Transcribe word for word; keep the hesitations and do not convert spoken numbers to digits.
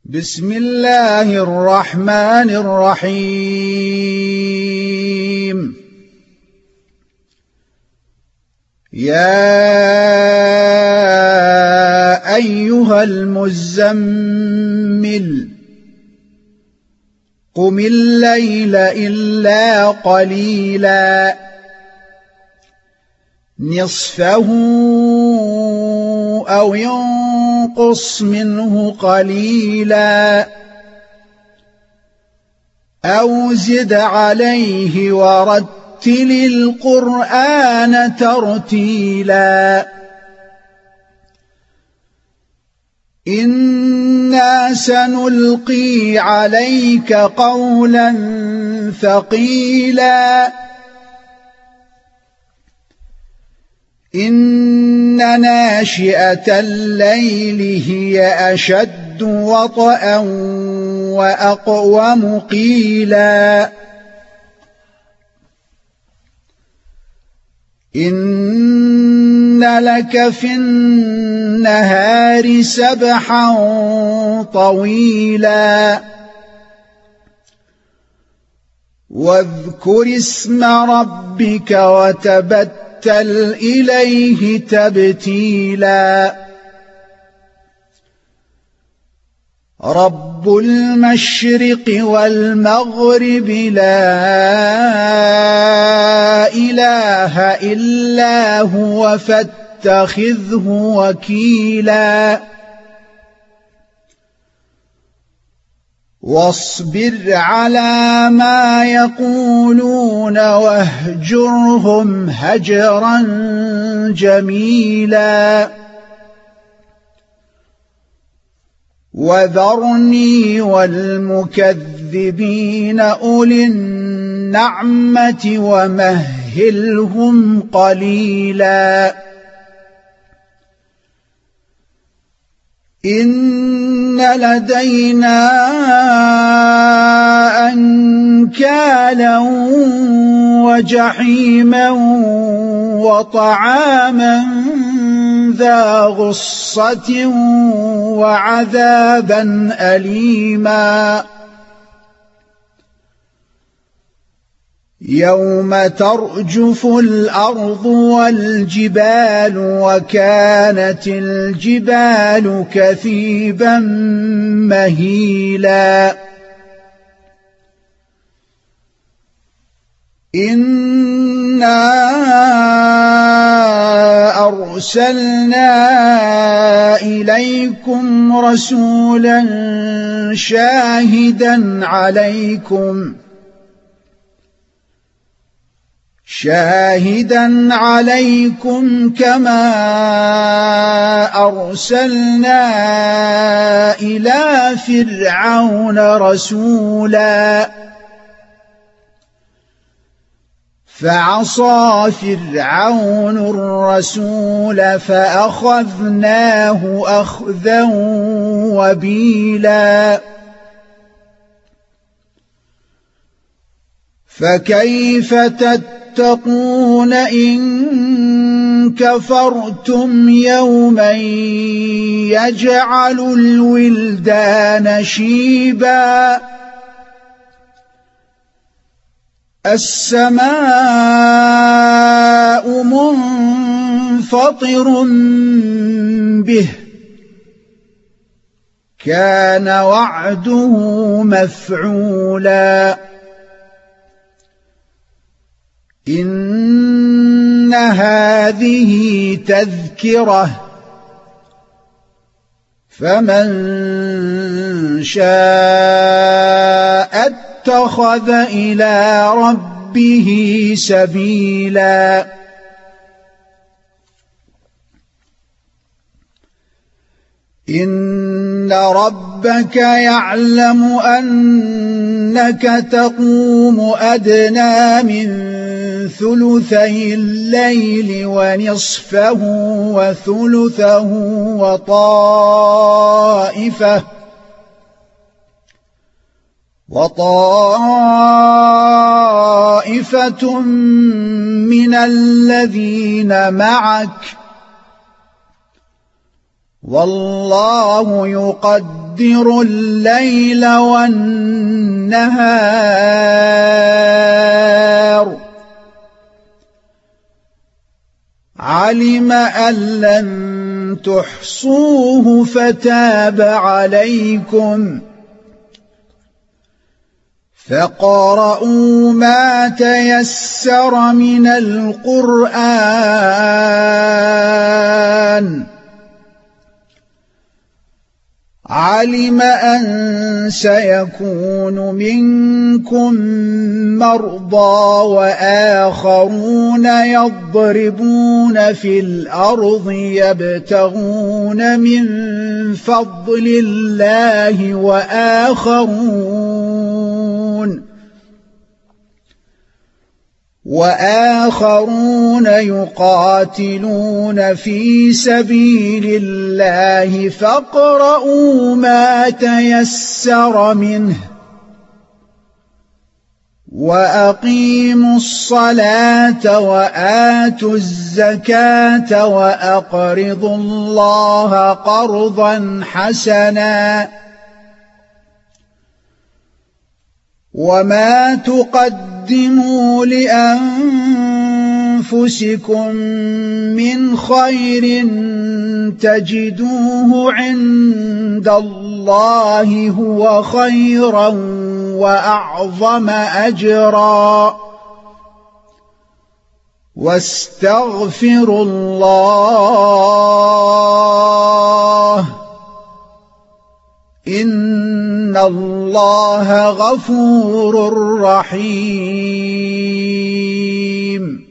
بسم الله الرحمن الرحيم. يا أيها المزمل قم الليل إلا قليلا نصفه أو ينقص منه قليلا أو زد عليه ورتل القرآن ترتيلا إنا سنلقي عليك قولا ثقيلا إن ناشئة الليل هي أشد وطئا وأقوم قيلا إن لك في النهار سبحا طويلا واذكر اسم ربك وتبتل إليه تبتيلا رب المشرق والمغرب لا إله إلا هو فاتخذه وكيلا واصبر على ما يقولون واهجرهم هجرا جميلا وذرني والمكذبين أولي النعمة ومهلهم قليلا إن لدينا أنكالا وجحيما وطعاما ذا غصة وعذابا أليما يوم ترجف الأرض والجبال وكانت الجبال كثيبا مهيلا إنا أرسلنا إليكم رسولا شاهدا عليكم شاهدا عليكم كما أرسلنا إلى فرعون رسولا فعصى فرعون الرسول فأخذناه أخذا وبيلا فكيف تتقون إن كفرتم يوما يجعل الولدان شيبا السماء منفطر به كان وعده مفعولا إن هذه تذكرة فمن شاء اتخذ إلى ربه سبيلا إن ربك يعلم أنك تقوم أدنى من ثلثي الليل ونصفه وثلثه وطائفة وطائفة من الذين معك والله يقدر يقدر الليل والنهار علم أن لن تحصوه فتاب عليكم فاقرؤوا ما تيسر من القرآن علم أن سيكون منكم مرضى وآخرون يضربون في الأرض يبتغون من فضل الله وآخرون وآخرون يقاتلون في سبيل الله فاقرؤوا ما تيسر منه وأقيموا الصلاة وآتوا الزكاة وأقرضوا الله قرضا حسنا وما تقدموا لأنفسكم من خير تجدوه عند الله هو خيرا وأعظم أجرا واستغفروا الله إن الله غفور رحيم